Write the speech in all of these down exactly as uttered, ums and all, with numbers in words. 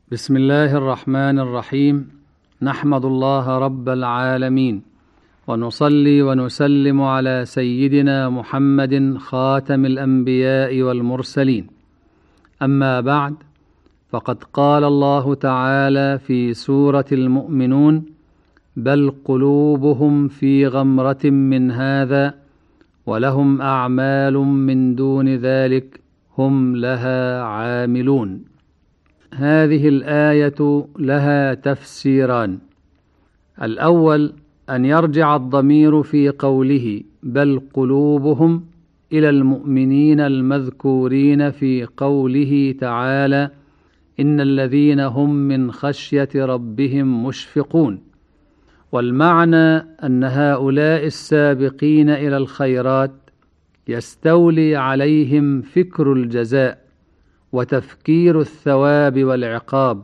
بسم الله الرحمن الرحيم. نحمد الله رب العالمين، ونصلي ونسلم على سيدنا محمد خاتم الأنبياء والمرسلين. أما بعد، فقد قال الله تعالى في سورة المؤمنون: بل قلوبهم في غمرة من هذا ولهم أعمال من دون ذلك هم لها عاملون. هذه الآية لها تفسيران: الأول أن يرجع الضمير في قوله بل قلوبهم إلى المؤمنين المذكورين في قوله تعالى: إن الذين هم من خشية ربهم مشفقون. والمعنى أن هؤلاء السابقين إلى الخيرات يستولي عليهم فكر الجزاء وتفكير الثواب والعقاب،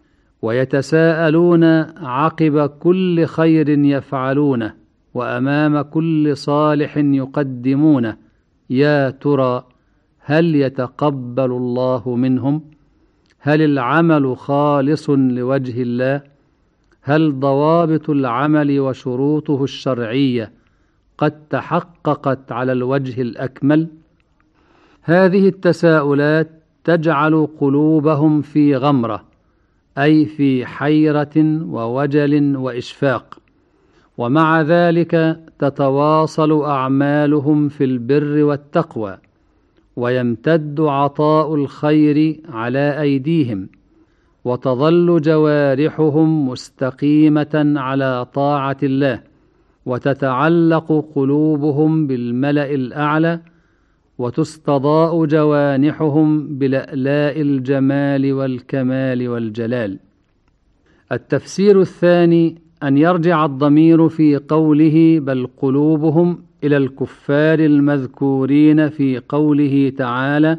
ويتساءلون عقب كل خير يفعلونه وأمام كل صالح يقدمونه: يا ترى هل يتقبل الله منهم؟ هل العمل خالص لوجه الله؟ هل ضوابط العمل وشروطه الشرعية قد تحققت على الوجه الأكمل؟ هذه التساؤلات تجعل قلوبهم في غمرة، أي في حيرة ووجل وإشفاق، ومع ذلك تتواصل أعمالهم في البر والتقوى، ويمتد عطاء الخير على أيديهم، وتظل جوارحهم مستقيمة على طاعة الله، وتتعلق قلوبهم بالملأ الأعلى، وتستضاء جوانحهم بلألاء الجمال والكمال والجلال. التفسير الثاني أن يرجع الضمير في قوله بل قلوبهم إلى الكفار المذكورين في قوله تعالى: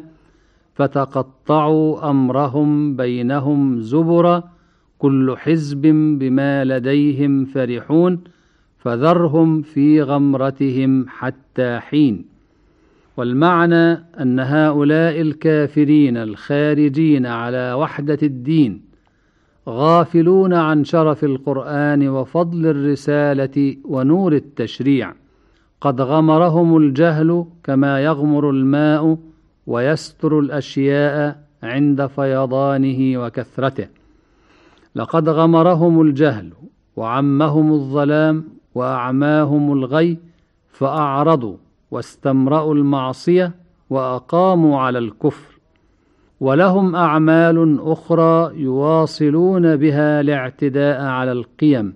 فتقطعوا أمرهم بينهم زبرا كل حزب بما لديهم فرحون فذرهم في غمرتهم حتى حين. والمعنى أن هؤلاء الكافرين الخارجين على وحدة الدين غافلون عن شرف القرآن وفضل الرسالة ونور التشريع، قد غمرهم الجهل كما يغمر الماء ويستر الأشياء عند فيضانه وكثرته. لقد غمرهم الجهل وعمهم الظلام وأعماهم الغي، فأعرضوا واستمرأوا المعصية وأقاموا على الكفر، ولهم أعمال أخرى يواصلون بها الاعتداء على القيم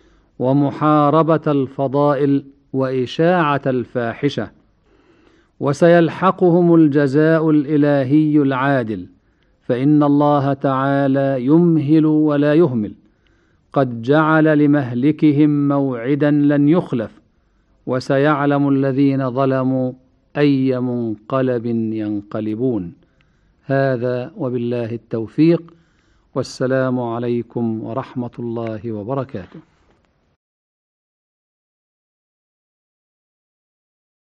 ومحاربة الفضائل وإشاعة الفاحشة، وسيلحقهم الجزاء الإلهي العادل، فإن الله تعالى يمهل ولا يهمل، قد جعل لمهلكهم موعدا لن يخلف، وسيعلم الذين ظلموا أي منقلب ينقلبون. هذا وبالله التوفيق، والسلام عليكم ورحمة الله وبركاته.